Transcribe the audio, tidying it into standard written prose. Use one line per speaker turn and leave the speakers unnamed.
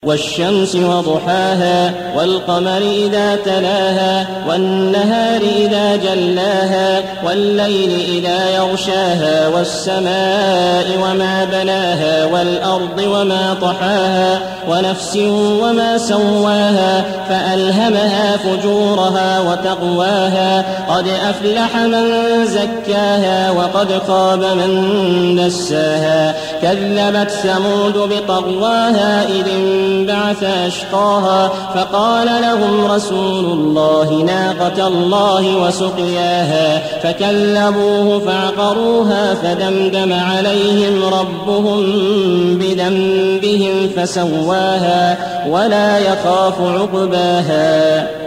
والشمس وضحاها والقمر إذا تلاها والنهار إذا جلاها والليل إذا يغشاها والسماء وما بناها والأرض وما طحاها ونفس وما سواها فألهمها فجورها وتقواها قد أفلح من زكاها وقد خاب من دساها كذبت ثمود بطغواها إذ انبعث أشقاها فقال لهم رسول الله ناقة الله وسقياها فكذبوه فعقروها فدمدم عليهم ربهم بذنبهم فسواها ولا يخاف عقباها.